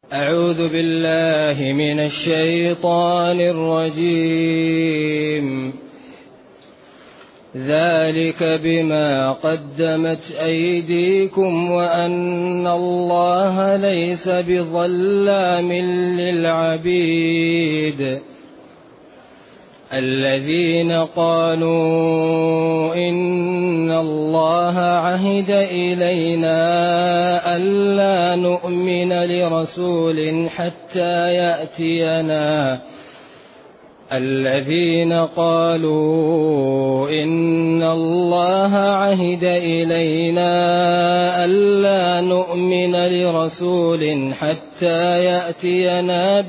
أعوذ بالله من الشيطان الرجيم. ذلك بما قدمت أيديكم وأن الله ليس بظلام للعبيد. الذين قالوا إن الله عهد إلينا ألا نؤمن لرسول حتى يأتينا الذين قالوا إن الله عهد إلينا ألا نؤمن لرسول حتى يأتينا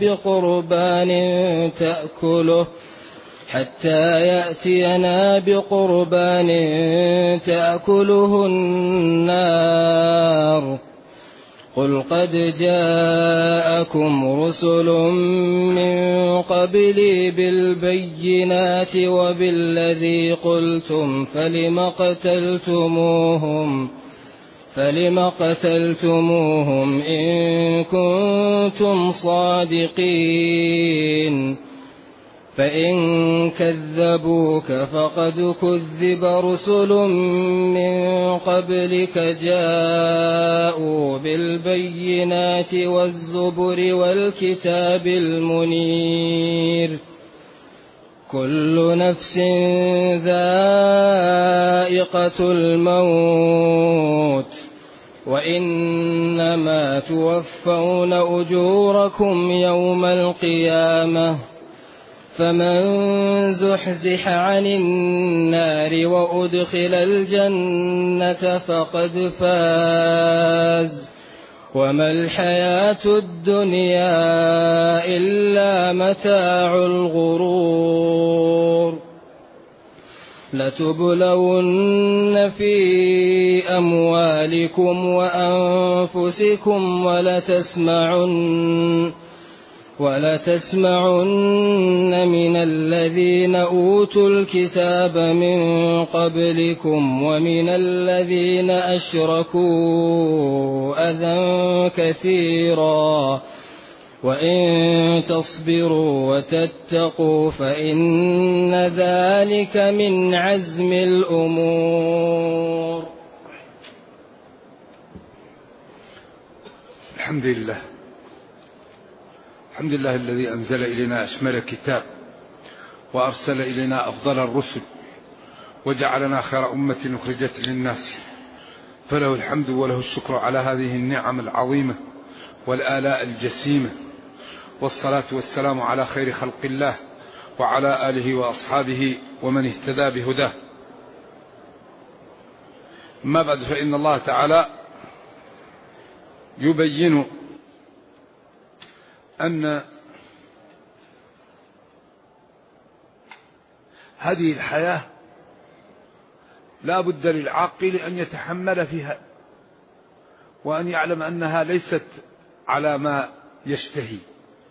بقربان تأكله النار. قل قد جاءكم رسل من قبلي بالبينات وبالذي قلتم فلم قتلتموهم إن كنتم صادقين. فإن كذبوك فقد كذب رسل من قبلك جاءوا بالبينات والزبر والكتاب المنير. كل نفس ذائقة الموت وإنما توفون أجوركم يوم القيامة. فمن زحزح عن النار وأدخل الجنة فقد فاز وما الحياة الدنيا إلا متاع الغرور. لتبلون في أموالكم وأنفسكم ولتسمعن من الذين أوتوا الكتاب من قبلكم ومن الذين أشركوا أذى كثيرا وإن تصبروا وتتقوا فإن ذلك من عزم الأمور. الحمد لله الذي أنزل إلينا أشمل كتاب وأرسل إلينا أفضل الرسل وجعلنا خير أمة أخرجت للناس، فله الحمد وله الشكر على هذه النعم العظيمة والآلاء الجسيمة، والصلاة والسلام على خير خلق الله وعلى آله وأصحابه ومن اهتدى بهداه. ما بعد، فإن الله تعالى يبين أن هذه الحياة لا بد للعاقل أن يتحمل فيها وأن يعلم أنها ليست على ما يشتهي،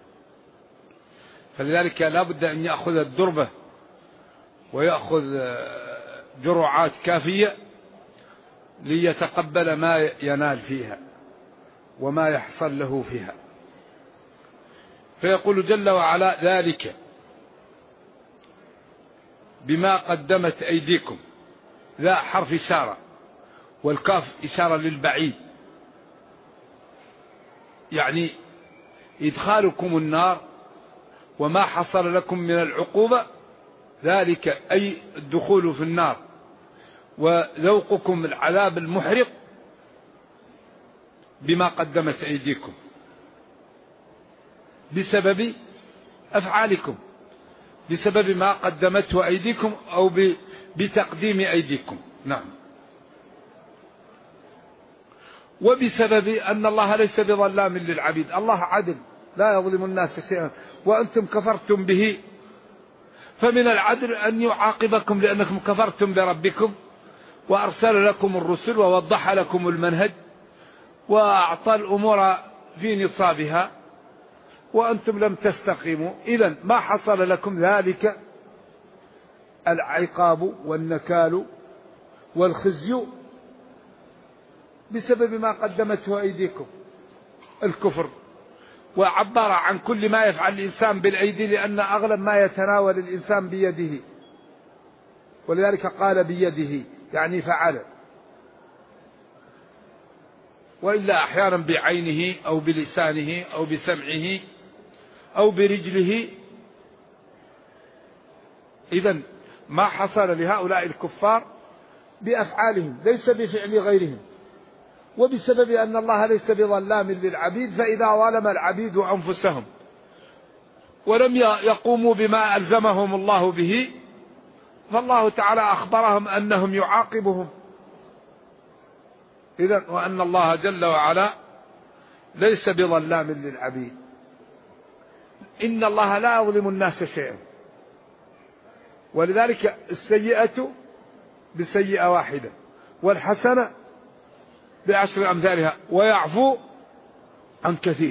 فلذلك لا بد أن يأخذ الدربة ويأخذ جرعات كافية ليتقبل ما ينال فيها وما يحصل له فيها. فيقول جل وعلا: ذلك بما قدمت أيديكم. ذا حرف إشارة والكاف إشارة للبعيد، يعني إدخالكم النار وما حصل لكم من العقوبة، ذلك أي الدخول في النار وذوقكم العذاب المحرق بما قدمت أيديكم، بسبب أفعالكم، بسبب ما قدمته أيديكم أو بتقديم أيديكم. نعم. وبسبب أن الله ليس بظلام للعبيد، الله عدل لا يظلم الناس شيئا وأنتم كفرتم به، فمن العدل أن يعاقبكم لأنكم كفرتم بربكم وأرسل لكم الرسل ووضح لكم المنهج وأعطى الأمور في نصابها وأنتم لم تستقيموا. إذن ما حصل لكم ذلك العقاب والنكال والخزي بسبب ما قدمته أيديكم، الكفر وعبر عن كل ما يفعل الإنسان بالأيدي، لأن أغلب ما يتناول الإنسان بيده، ولذلك قال بيده يعني فعل، وإلا أحيانا بعينه أو بلسانه أو بسمعه أو برجله. إذن ما حصل لهؤلاء الكفار بأفعالهم، ليس بفعل غيرهم، وبسبب أن الله ليس بظلام للعبيد، فإذا ظلم العبيد أنفسهم ولم يقوموا بما ألزمهم الله به، فالله تعالى أخبرهم أنهم يعاقبهم. إذن وأن الله جل وعلا ليس بظلام للعبيد. إن الله لا يظلم الناس شيئا، ولذلك السيئة بسيئة واحدة والحسنة بعشر أمثالها ويعفو عن كثير.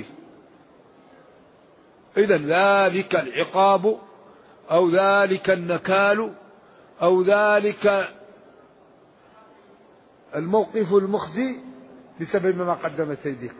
إذن ذلك العقاب أو ذلك النكال أو ذلك الموقف المخزي بسبب ما قدمت أيديكم،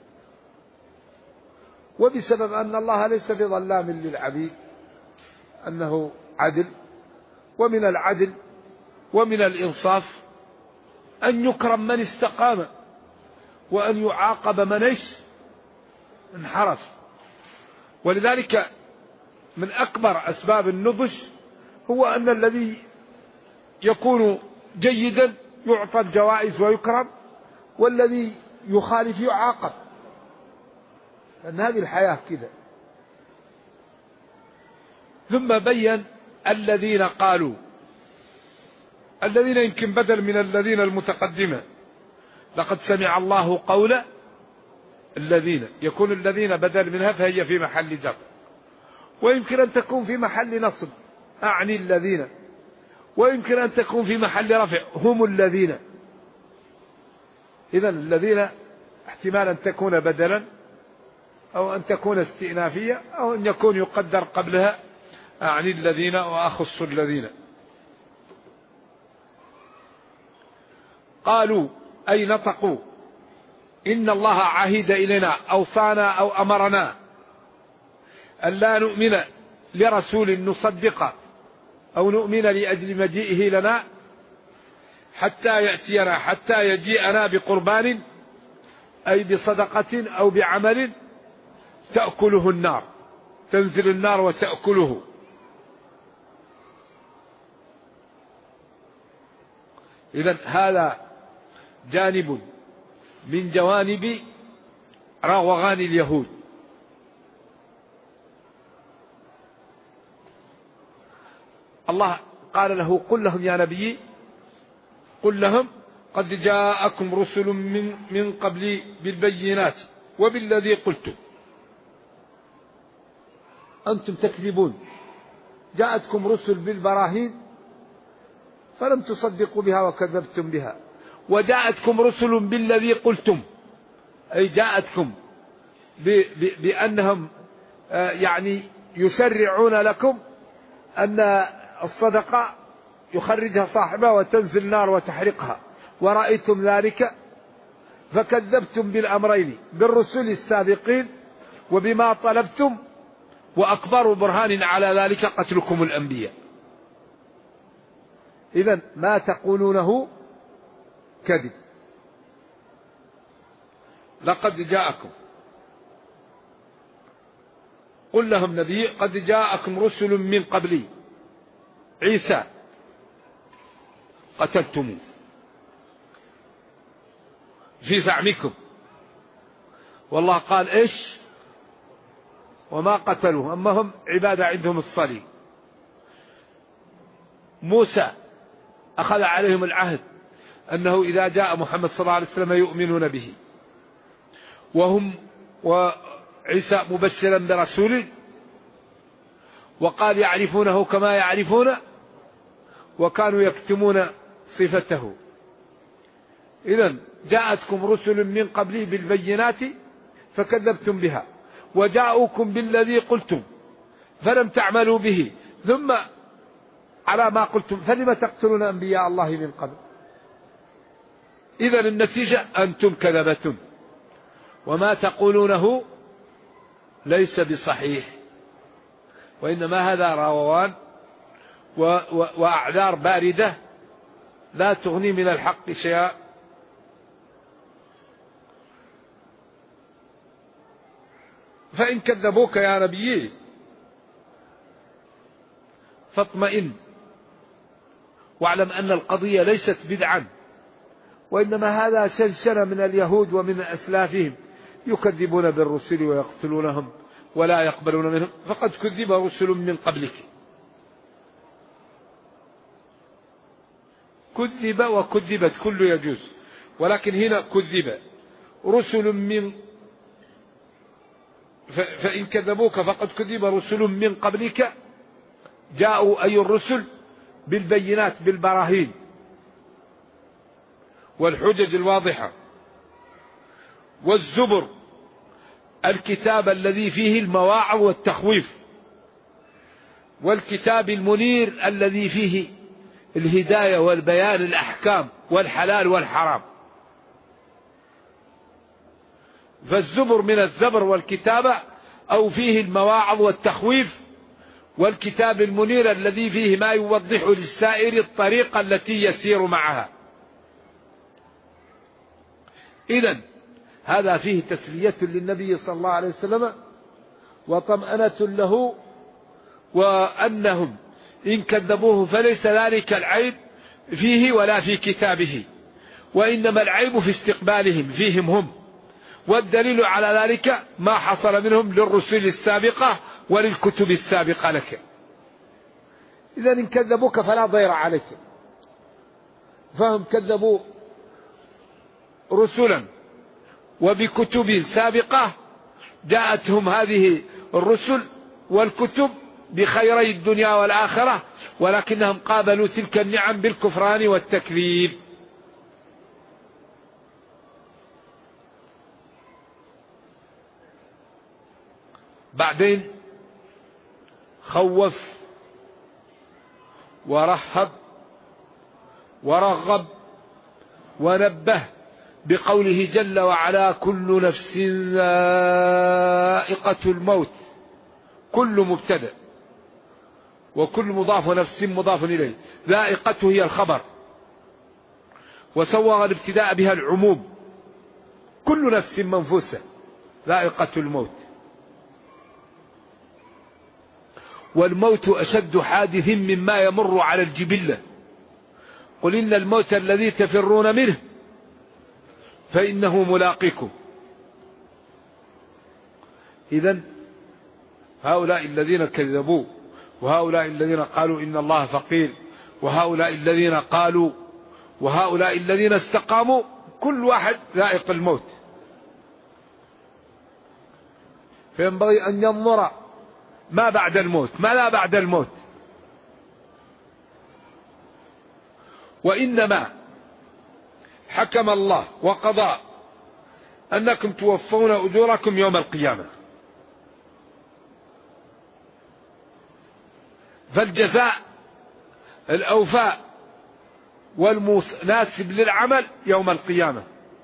وبسبب أن الله ليس بظلام للعبيد، أنه عدل. ومن العدل ومن الإنصاف أن يكرم من استقام، وأن يعاقب من انحرف. ولذلك من أكبر أسباب النضج هو أن الذي يكون جيدا يعطى الجوائز ويكرم، والذي يخالف يعاقب، لأن هذه الحياة كذا. ثم بين الذين قالوا، الذين يمكن بدل من الذين المتقدمة، لقد سمع الله قول الذين، يكون الذين بدل منها فهي في محل جر، ويمكن أن تكون في محل نصب أعني الذين، ويمكن أن تكون في محل رفع هم الذين. إذن الذين احتمال أن تكون بدلا أو أن تكون استئنافية أو أن يكون يقدر قبلها أعني الذين وأخص الذين. قالوا أي نطقوا إن الله عهد إلينا، أوصانا أو أمرنا أن لا نؤمن لرسول نصدق أو نؤمن لأجل مجيئه لنا حتى يأتينا، حتى يجيئنا بقربان أي بصدقة أو بعمل تأكله النار، تنزل النار وتأكله. إذن هذا جانب من جوانب روغان اليهود. الله قال له قل لهم يا نبي، قل لهم قد جاءكم رسل من قبلي بالبينات وبالذي قلتم، أنتم تكذبون، جاءتكم رسل بالبراهين فلم تصدقوا بها وكذبتم بها، وجاءتكم رسل بالذي قلتم، أي جاءتكم بأنهم يعني يشرعون لكم أن الصدقة يخرجها صاحبها وتنزل النار وتحرقها، ورأيتم ذلك فكذبتم بالأمرين، بالرسل السابقين وبما طلبتم، وأكبر برهان على ذلك قتلكم الأنبياء. إذن ما تقولونه كذب. لقد جاءكم، قل لهم نبي قد جاءكم رسل من قبلي، عيسى قتلتموه في زعمكم، والله قال إيش وما قتلوه، أما هم عبادة عندهم الصليب. موسى أخذ عليهم العهد أنه إذا جاء محمد صلى الله عليه وسلم يؤمنون به، وعيسى مبشرا برسول، وقال يعرفونه كما يعرفون، وكانوا يكتمون صفته. إذن جاءتكم رسل من قبلي بالبينات فكذبتم بها، وجاءوكم بالذي قلتم فلم تعملوا به، ثم على ما قلتم فلم تقتلون أنبياء الله من قبل. إذن النتيجة أنتم كذبتم، وما تقولونه ليس بصحيح، وإنما هذا روان وأعذار باردة لا تغني من الحق شيئا. فإن كذبوك يا نبي فاطمئن واعلم أن القضية ليست بدعا، وإنما هذا شنشنة من اليهود ومن أسلافهم يكذبون بالرسل ويقتلونهم ولا يقبلون منهم، فقد كذب رسل من قبلك. كذب وكذبت كل يجوز، ولكن هنا كذب رسل من فإن كذبوك فقد كذب رسل من قبلك جاءوا أي الرسل بالبينات بالبراهين والحجج الواضحة، والزبر الكتاب الذي فيه المواعظ والتخويف، والكتاب المنير الذي فيه الهداية والبيان الأحكام والحلال والحرام. فالزبر من الزبر والكتابة أو فيه المواعظ والتخويف، والكتاب المنير الذي فيه ما يوضح للسائر الطريقة التي يسير معها. إذن هذا فيه تسلية للنبي صلى الله عليه وسلم وطمأنة له، وأنهم إن كذبوه فليس ذلك العيب فيه ولا في كتابه، وإنما العيب في استقبالهم فيهم هم، والدليل على ذلك ما حصل منهم للرسل السابقة وللكتب السابقة لك. إذا إن كذبوك فلا ضير عليك، فهم كذبوا رسلا وبكتب سابقة جاءتهم هذه الرسل والكتب بخيري الدنيا والآخرة، ولكنهم قابلوا تلك النعم بالكفران والتكذيب. بعدين خوف ورهب ورغب ونبه بقوله جل وعلا كل نفس ذائقة الموت. كل مبتدأ وكل مضاف ونفس مضاف إليه، ذائقته هي الخبر، وسوغ الابتداء بها العموم، كل نفس منفوسة ذائقة الموت. والموت أشد حادث مما يمر على الجبلة، قل إن الموت الذي تفرون منه فإنه ملاقيكم. إذن هؤلاء الذين كذبوا، وهؤلاء الذين قالوا إن الله فقير، وهؤلاء الذين قالوا، وهؤلاء الذين استقاموا، كل واحد ذائق الموت. فينبغي أن ينظر ما بعد الموت، ما لا بعد الموت. وإنما حكم الله وقضى أنكم توفون أجوركم يوم القيامة، فالجزاء الأوفاء والمناسب للعمل يوم القيامة.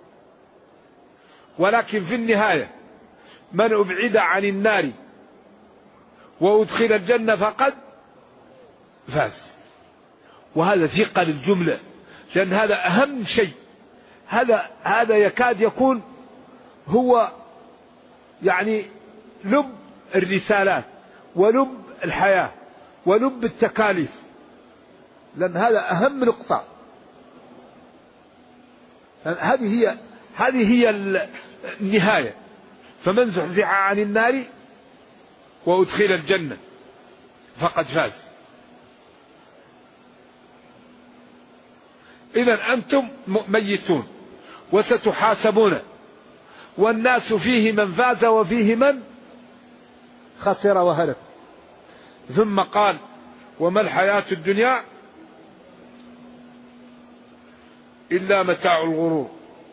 ولكن في النهاية من أبعد عن النار وأدخل الجنة فقد فاز. وهذا ثقل الجملة، لأن هذا أهم شيء، هذا يكاد يكون هو يعني لب الرسالات ولب الحياة ولب التكاليف، لأن هذا أهم نقطة. هذه هي النهاية. فمن زحزح عن النار وأدخل الجنة فقد فاز. إذن أنتم ميتون وستحاسبون، والناس فيه من فاز وفيه من خسر وهلك. ثم قال وما الحياة الدنيا إلا متاع الغرور.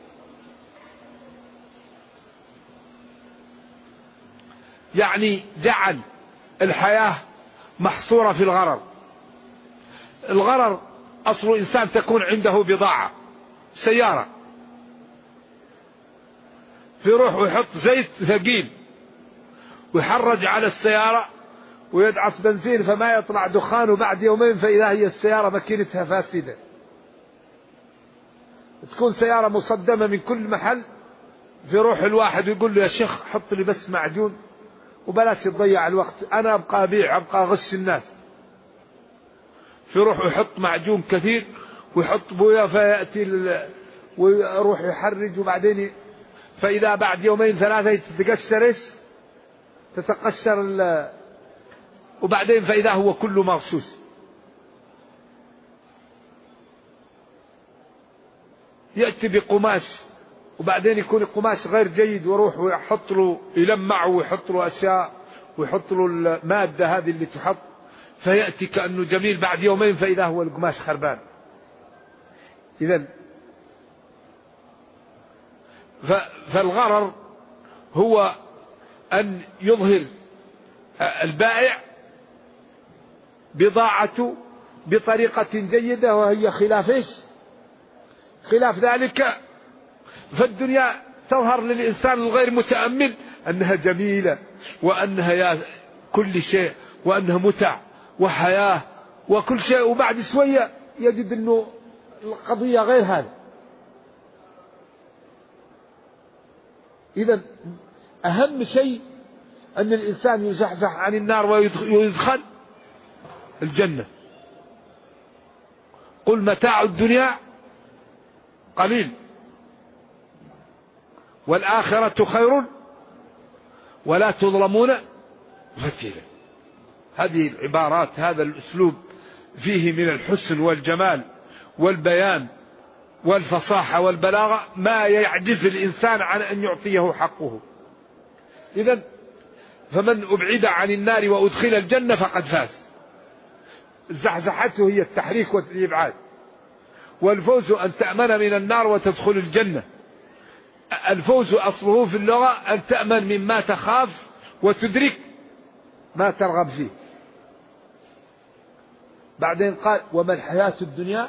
يعني جعل الحياة محصورة في الغرر. الغرر أصل إنسان تكون عنده بضاعة، سيارة، في روح ويحط زيت ثقيل ويحرج على السيارة ويدعس بنزين فما يطلع دخان، وبعد يومين فإذا هي السيارة ماكينتها فاسدة. تكون سيارة مصدمة من كل محل، في روح الواحد ويقول له يا شيخ حط لي بس معجون وبلاش تضيع الوقت، أنا أبقى أبيع أبقى أغش الناس. في روح يحط معجون كثير ويحط بويا فيأتي ويروح يحرج، وبعدين فإذا بعد يومين ثلاثة تتقشر تتقشر وبعدين فإذا هو كله مغشوش. يأتي بقماش وبعدين يكون القماش غير جيد، ويروح ويحط له يلمعه ويحط له أشياء ويحط له المادة هذه اللي تحط، فيأتي كأنه جميل، بعد يومين فإذا هو القماش خربان. إذن فالغرر هو أن يظهر البائع بضاعته بطريقة جيدة وهي خلاف ذلك. فالدنيا تظهر للإنسان الغير متأمل أنها جميلة وأنها كل شيء وأنها متع وحياة وكل شيء، وبعد شوية يجد أنه القضية غير هذا. إذن أهم شيء أن الإنسان يزحزح عن النار ويدخل الجنة. قل متاع الدنيا قليل والآخرة خير ولا تظلمون فتيلا. هذه العبارات، هذا الأسلوب فيه من الحسن والجمال والبيان والفصاحة والبلاغة ما يعجز الإنسان عن أن يعطيه حقه. إذن فمن أبعد عن النار وأدخل الجنة فقد فاز. زحزحته هي التحريك والإبعاد، والفوز أن تأمن من النار وتدخل الجنة. الفوز أصله في اللغة أن تأمن مما تخاف وتدرك ما ترغب فيه. بعدين قال وما الحياة الدنيا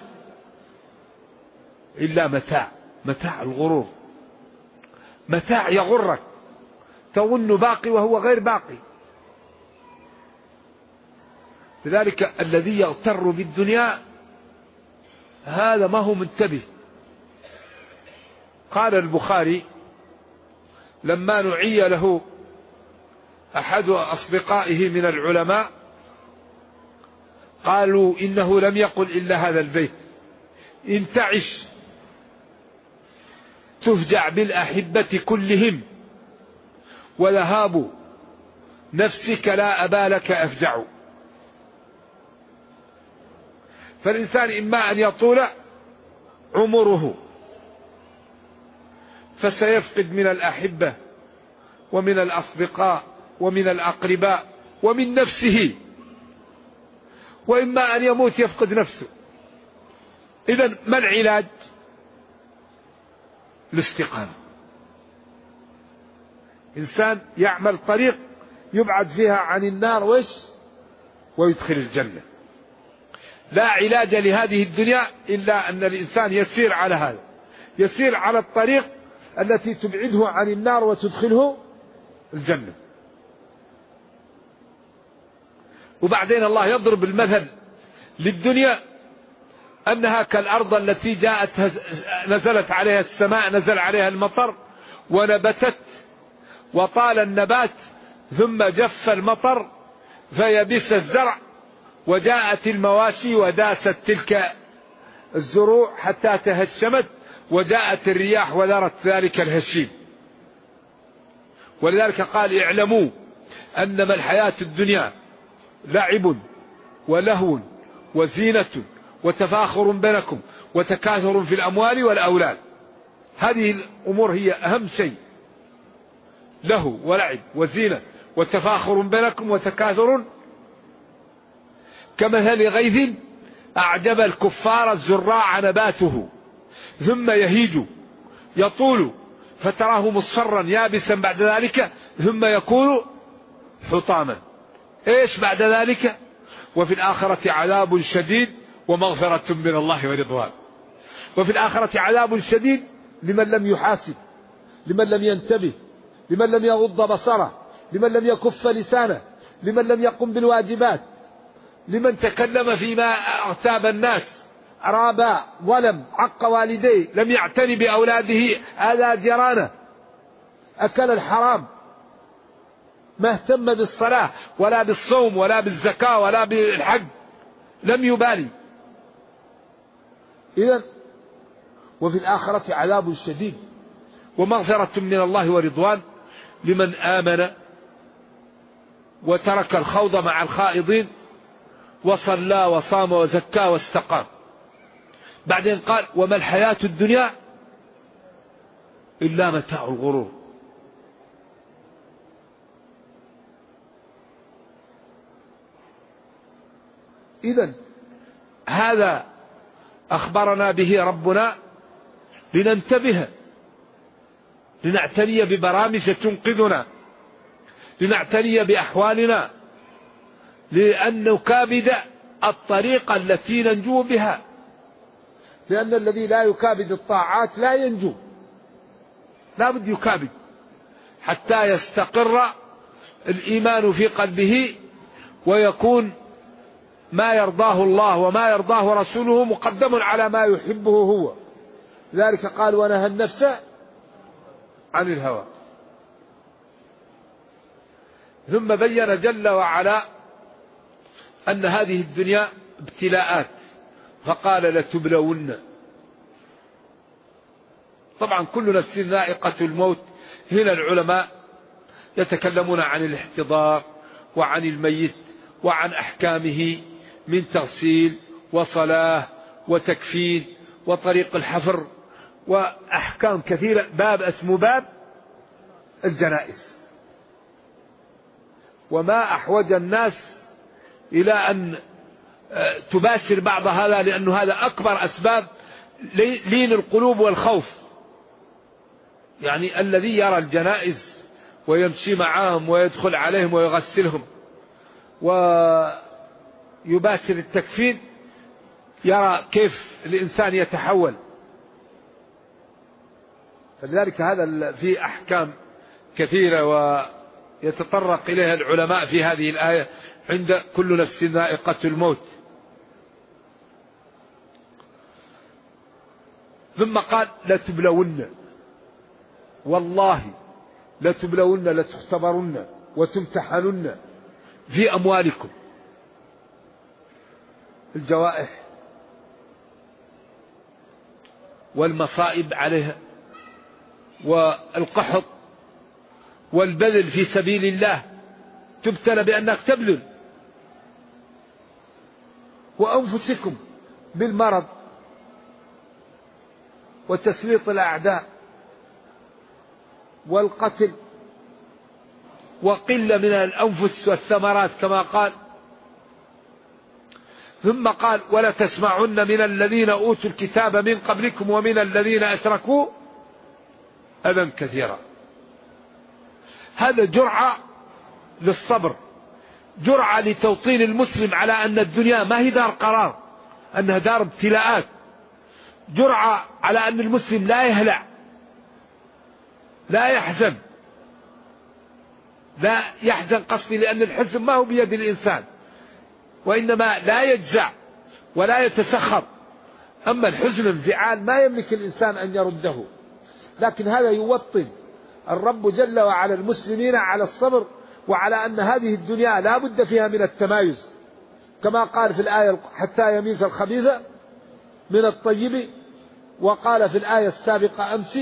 إلا متاع الغرور، متاع يغرك تظن باقي وهو غير باقي. لذلك الذي يغتر بالدنيا هذا ما هو منتبه. قال البخاري لما نعي له أحد أصدقائه من العلماء قالوا إنه لم يقل إلا هذا البيت: إن تعش تفجع بالأحبة كلهم وذهاب نفسك لا أبا لك أفجع. فالإنسان إما أن يطول عمره فسيفقد من الأحبة ومن الأصدقاء ومن الأقرباء ومن نفسه، وإما أن يموت يفقد نفسه. إذن ما العلاج؟ الاستقامة. إنسان يعمل طريق يبعد فيها عن النار ويدخل الجنة. لا علاج لهذه الدنيا إلا أن الإنسان يسير على هذا، يسير على الطريق التي تبعده عن النار وتدخله الجنة. وبعدين الله يضرب المثل للدنيا أنها كالأرض التي نزلت عليها السماء، نزل عليها المطر ونبتت وطال النبات، ثم جف المطر فيبس الزرع، وجاءت المواشي وداست تلك الزروع حتى تهشمت، وجاءت الرياح وذرت ذلك الهشيم. ولذلك قال: اعلموا أنما الحياة الدنيا لعب ولهو وزينة وتفاخر بينكم وتكاثر في الأموال والأولاد. هذه الأمور هي أهم شيء، له ولعب وزينة وتفاخر بينكم وتكاثر كمثل غيث أعجب الكفار الزراع نباته ثم يهيج يطول فتراه مصفرا يابسا بعد ذلك ثم يكون حطاما. ايش بعد ذلك؟ وفي الآخرة عذاب شديد ومغفرة من الله ورضوان. وفي الآخرة عذاب شديد لمن لم يحاسب، لمن لم ينتبه، لمن لم يغض بصره، لمن لم يكف لسانه، لمن لم يقم بالواجبات، لمن تكلم فيما اغتاب الناس، رابى، ظلم، عق والديه، لم يعتني بأولاده، آذى جيرانه، أكل الحرام، ما اهتم بالصلاة ولا بالصوم ولا بالزكاة ولا بالحج، لم يبالي. إذن وفي الآخرة عذاب شديد ومغفرة من الله ورضوان لمن آمن وترك الخوض مع الخائضين وصلى وصام وزكى واستقام. بعدين قال وما الحياة الدنيا إلا متاع الغرور. إذن هذا أخبرنا به ربنا لننتبه، لنعتني ببرامج تنقذنا، لنعتني بأحوالنا، لأن نكابد الطريقة التي ننجو بها، لأن الذي لا يكابد الطاعات لا ينجو، لا بد يكابد حتى يستقر الإيمان في قلبه ويكون ما يرضاه الله وما يرضاه رسوله مقدم على ما يحبه هو. ذلك قال ونهى النفس عن الهوى. ثم بين جل وعلا أن هذه الدنيا ابتلاءات، فقال لتبلون. طبعا كل نفس ذائقة الموت. هنا العلماء يتكلمون عن الاحتضار وعن الميت وعن أحكامه من تغسيل وصلاة وتكفين وطريق الحفر وأحكام كثيرة. باب اسمه باب الجنائز. وما أحوج الناس إلى أن تباشر بعض هذا، لأن هذا أكبر أسباب لين القلوب والخوف. يعني الذي يرى الجنائز ويمشي معهم ويدخل عليهم ويغسلهم ويباشر التكفين يرى كيف الإنسان يتحول. فلذلك هذا في أحكام كثيرة ويتطرق إليها العلماء في هذه الآية عند كل نفس ذائقة الموت. ثم قال لتبلون، والله لتبلون، لتختبرن وتمتحنن في أموالكم. الجوائح والمصائب عليها والقحط والبذل في سبيل الله، تبتلى بأنك تبذل. وأنفسكم بالمرض وتسليط الأعداء والقتل وقلة من الأنفس والثمرات كما قال. ثم قال ولا تسمعن من الذين أوتوا الكتاب من قبلكم ومن الذين أشركوا أذى كثيرا. هذا جرعة للصبر، جرعة لتوطين المسلم على أن الدنيا ما هي دار قرار، أنها دار ابتلاءات، جرعة على أن المسلم لا يهلع، لا يحزن، لا يحزن قصدي لأن الحزن ما هو بيد الإنسان، وإنما لا يجزع ولا يتسخط. أما الحزن انفعال ما يملك الإنسان أن يرده، لكن هذا يوطن الرب جل وعلا المسلمين على الصبر وعلى أن هذه الدنيا لا بد فيها من التمايز، كما قال في الآية حتى يميز الخبيث من الطيب، وقال في الآية السابقة أمس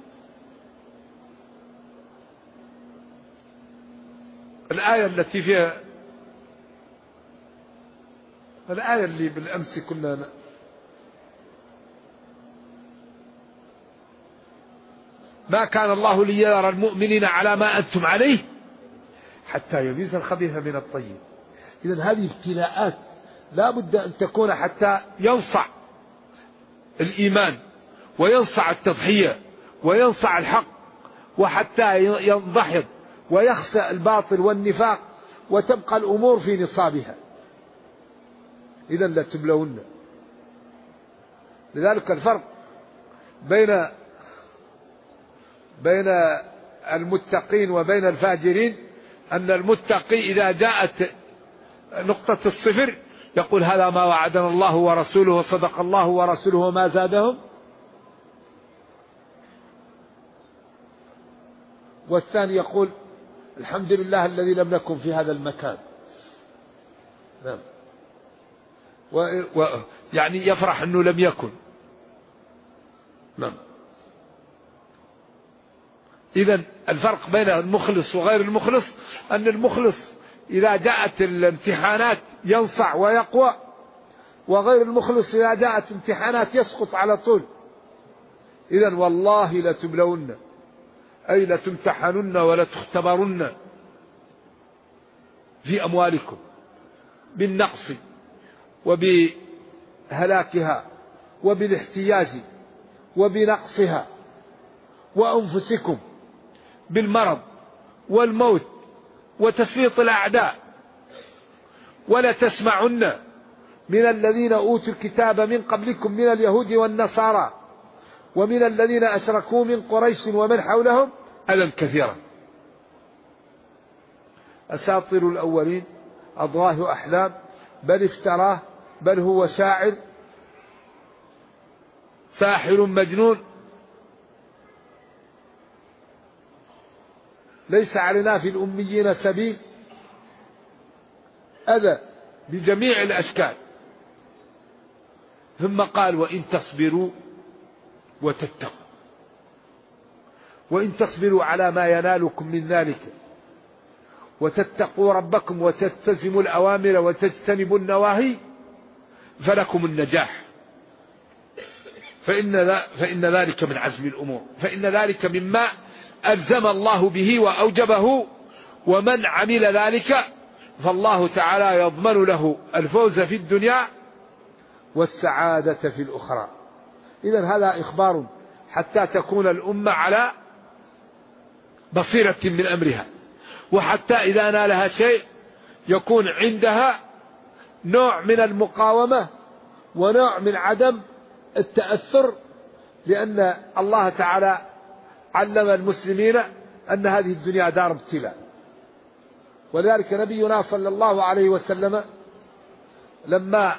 الآية التي فيها الآية اللي بالأمس كنا ما كان الله ليرى المؤمنين على ما أنتم عليه حتى يميز الخبيث من الطيب. إذن هذه ابتلاءات لا بد أن تكون حتى ينصع الإيمان وينصع التضحية وينصع الحق، وحتى ينضحض ويخسأ الباطل والنفاق وتبقى الأمور في نصابها. إذن لا تبلون. لذلك الفرق بين المتقين وبين الفاجرين أن المتقي إذا جاءت نقطة الصفر يقول هذا ما وعدنا الله ورسوله وصدق الله ورسوله وما زادهم. والثاني يقول الحمد لله الذي لم نكن في هذا المكان. نعم. يعني يفرح أنه لم يكن. نعم. إذن الفرق بين المخلص وغير المخلص أن المخلص إذا جاءت الامتحانات ينصع ويقوى، وغير المخلص إذا جاءت امتحانات يسقط على طول. إذن والله لتبلون أي لتمتحنن ولتختبرن في أموالكم بالنقص وبهلاكها وبالاحتياج وبنقصها، وأنفسكم بالمرض والموت وتسليط الأعداء. ولا تسمعن من الذين أوتوا الكتاب من قبلكم من اليهود والنصارى ومن الذين أشركوا من قريش ومن حولهم أذى كثيرا أساطير الأولين أضغاث أحلام بل افتراه بل هو شاعر ساحر مجنون. ليس علينا في الأميين سبيل. أذى بجميع الأشكال. ثم قال وإن تصبروا وتتقوا، وإن تصبروا على ما ينالكم من ذلك وتتقوا ربكم وتلتزموا الأوامر وتجتنبوا النواهي فلكم النجاح. فإن ذلك من عزم الأمور، فإن ذلك مما ألزم الله به وأوجبه، ومن عمل ذلك فالله تعالى يضمن له الفوز في الدنيا والسعادة في الأخرى. إذن هذا إخبار حتى تكون الأمة على بصيرة من أمرها، وحتى إذا نالها شيء يكون عندها نوع من المقاومة ونوع من عدم التأثر، لأن الله تعالى علم المسلمين أن هذه الدنيا دار ابتلاء. ولذلك نبينا صلى الله عليه وسلم لما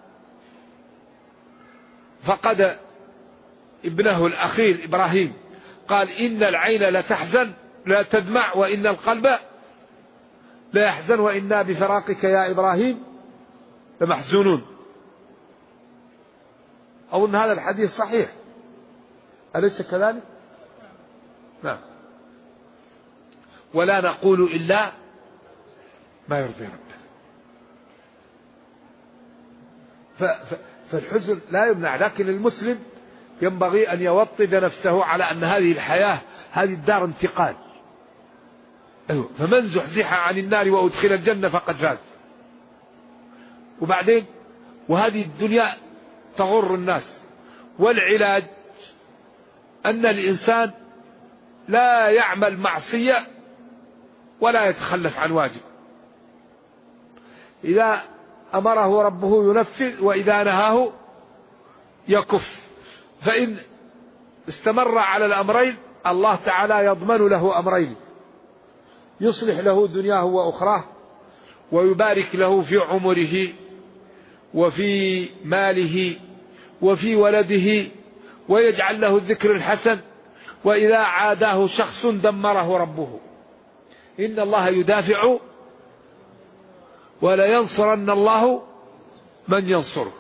فقد ابنه الأخير إبراهيم قال إن العين لتحزن لا تدمع وإن القلب لا يحزن وإنا بفراقك يا إبراهيم لمحزونون. أو أن هذا الحديث صحيح، أليس كذلك؟ نعم. ولا نقول إلا ما يرضي ربنا. فالحزن لا يمنع، لكن المسلم ينبغي أن يوطد نفسه على أن هذه الحياة هذه الدار انتقال. فمن زحزح عن النار وأدخل الجنة فقد فاز. وبعدين وهذه الدنيا تغر الناس، والعلاج أن الإنسان لا يعمل معصية ولا يتخلف عن واجب. إذا أمره ربه ينفذ وإذا نهاه يكف. فإن استمر على الأمرين الله تعالى يضمن له أمرين: يصلح له دنياه وأخراه، ويبارك له في عمره وفي ماله وفي ولده، ويجعل له الذكر الحسن. وإذا عاداه شخص دمره ربه. إن الله يدافع ولا ينصرن الله من ينصره.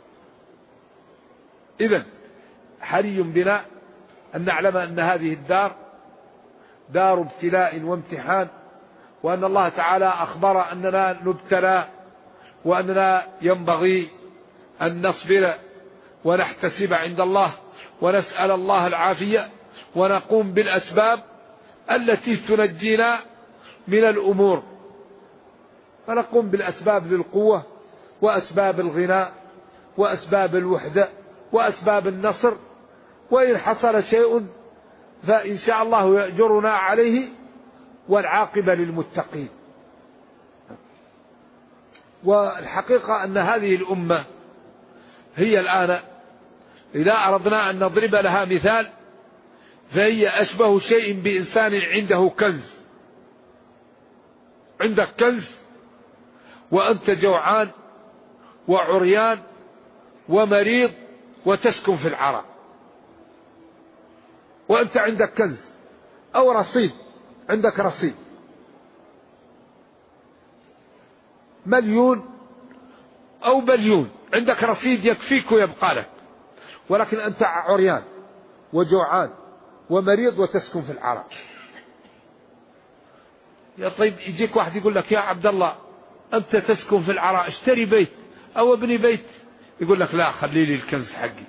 إذن حري بنا أن نعلم أن هذه الدار دار ابتلاء وامتحان، وأن الله تعالى أخبر أننا نبتلى، وأننا ينبغي أن نصبر ونحتسب عند الله ونسأل الله العافية، ونقوم بالأسباب التي تنجينا من الأمور. فنقوم بالأسباب للقوة وأسباب الغناء وأسباب الوحدة وأسباب النصر، وإن حصل شيء فإن شاء الله يأجرنا عليه، والعاقبة للمتقين. والحقيقة أن هذه الأمة هي الآن إذا أردنا أن نضرب لها مثال فهي أشبه شيء بإنسان عنده كنز، عندك كنز وأنت جوعان وعريان ومريض وتسكن في العراء، وأنت عندك كنز أو رصيد، عندك رصيد 1,000,000 أو 1,000,000، عندك رصيد يكفيك ويبقى لك، ولكن أنت عريان وجوعان ومريض وتسكن في العراء. يا طيب يجيك واحد يقول لك يا عبد الله أنت تسكن في العراء، اشتري بيت أو ابني بيت. يقول لك لا، خلي لي الكنز حقي.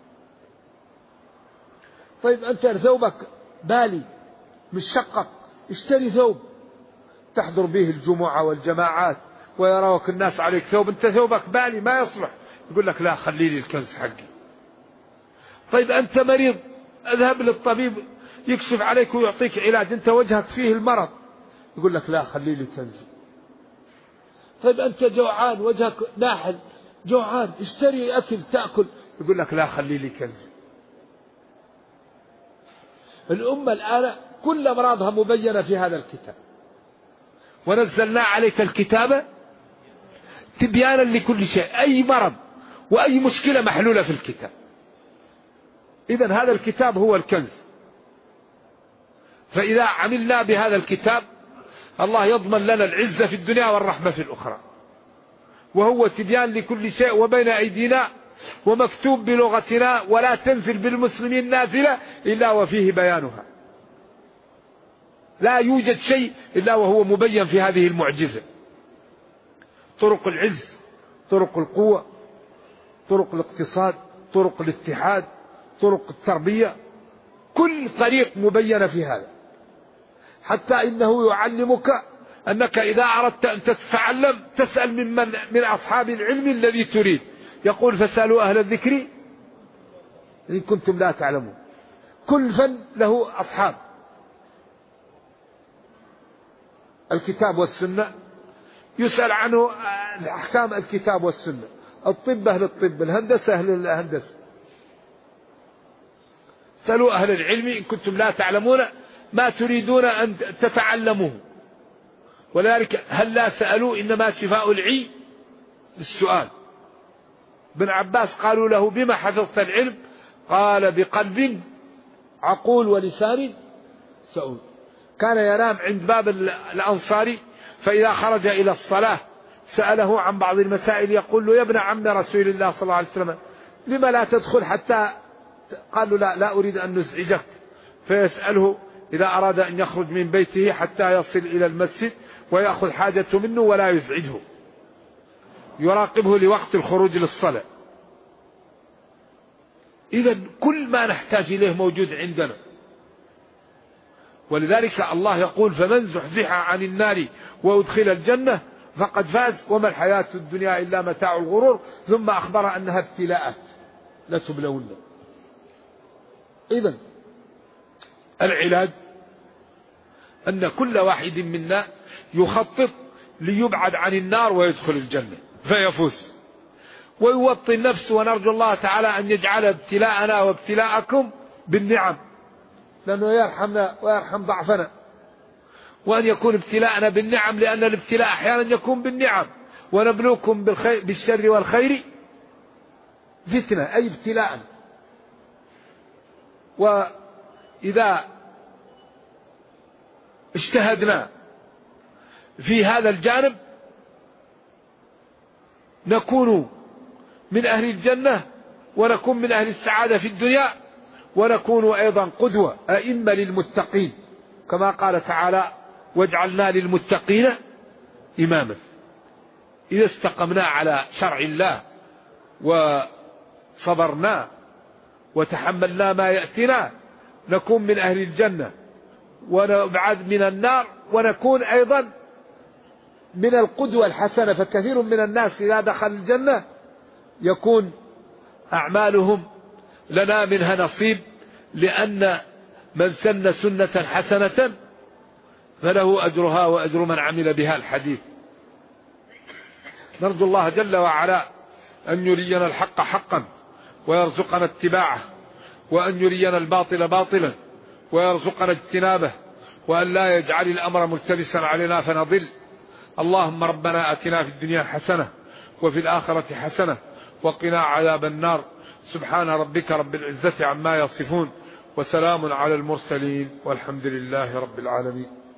طيب أنت ثوبك بالي مش شقق، اشتري ثوب تحضر به الجمعة والجماعات ويراوك الناس عليك ثوب، أنت ثوبك بالي ما يصلح. يقول لك لا، خلي لي الكنز حقي. طيب أنت مريض، اذهب للطبيب يكشف عليك ويعطيك علاج، أنت وجهك فيه المرض. يقول لك لا، خلي لي كنزي. طيب أنت جوعان، وجهك ناحل جوعان، اشتري أكل تأكل. يقول لك لا، خلي لي كنزي. الأمة الآن كل أمراضها مبينة في هذا الكتاب، ونزلنا عليك الكتاب تبيانا لكل شيء، أي مرض وأي مشكلة محلولة في الكتاب. إذن هذا الكتاب هو الكنز. فإذا عملنا بهذا الكتاب الله يضمن لنا العزة في الدنيا والرحمة في الأخرى، وهو تبيان لكل شيء وبين أيدينا ومكتوب بلغتنا، ولا تنزل بالمسلمين نازلة إلا وفيه بيانها. لا يوجد شيء إلا وهو مبين في هذه المعجزة. طرق العز، طرق القوة، طرق الاقتصاد، طرق الاتحاد، طرق التربية، كل طريق مبينة في هذا. حتى إنه يعلمك أنك إذا أردت أن تتعلم تسأل من أصحاب العلم الذي تريد. يقول فاسألوا أهل الذكر إن كنتم لا تعلمون. كل فن له أصحاب. الكتاب والسنة يسأل عنه أحكام الكتاب والسنة، الطب أهل الطب، الهندسة أهل الهندسة. سألوا أهل العلم إن كنتم لا تعلمون ما تريدون أن تتعلموه. ولذلك هل لا سألوا إنما شفاء العي بالسؤال. ابن عباس قالوا له بما حفظت العلم؟ قال بقلب عقول ولسان سؤول. كان ينام عند باب الأنصاري، فإذا خرج إلى الصلاة سأله عن بعض المسائل، يقول له يا ابن عم رسول الله صلى الله عليه وسلم لما لا تدخل حتى، قال له لا أريد أن نزعجك. فيسأله إذا أراد أن يخرج من بيته حتى يصل إلى المسجد ويأخذ حاجته منه ولا يزعجه، يراقبه لوقت الخروج للصلاة. إذن كل ما نحتاج إليه موجود عندنا. ولذلك الله يقول فمن زحزح عن النار وأدخل الجنة فقد فاز وما الحياة الدنيا إلا متاع الغرور. ثم أخبر أنها ابتلاءات لتبلون. إذن العلاج أن كل واحد منا يخطط ليبعد عن النار ويدخل الجنة فيفوز، ويوطن نفسه. ونرجو الله تعالى أن يجعل ابتلاءنا وابتلاءكم بالنعم، لأنه يرحمنا ويرحم ضعفنا، وأن يكون ابتلاءنا بالنعم، لأن الابتلاء أحيانا يكون بالنعم. ونبلوكم بالشر والخير فتنة، أي ابتلاء. وإذا اجتهدنا في هذا الجانب نكون من أهل الجنة، ونكون من أهل السعادة في الدنيا، ونكون أيضا قدوة أئمة للمتقين، كما قال تعالى واجعلنا للمتقين إماما. إذا استقمنا على شرع الله وصبرنا وتحملنا ما يأتينا نكون من أهل الجنة ونبعد من النار، ونكون أيضا من القدوة الحسنة. فكثير من الناس إذا دخل الجنة يكون أعمالهم لنا منها نصيب، لأن من سن سنة حسنة فله أجرها وأجر من عمل بها. الحديث. نرجو الله جل وعلا أن يرينا الحق حقا ويرزقنا اتباعه، وأن يرينا الباطل باطلا ويرزقنا اجتنابه، وأن لا يجعل الأمر ملتبسا علينا فنضل. اللهم ربنا أتنا في الدنيا حسنة وفي الآخرة حسنة وقنا عذاب النار. سبحان ربك رب العزة عما يصفون وسلام على المرسلين والحمد لله رب العالمين.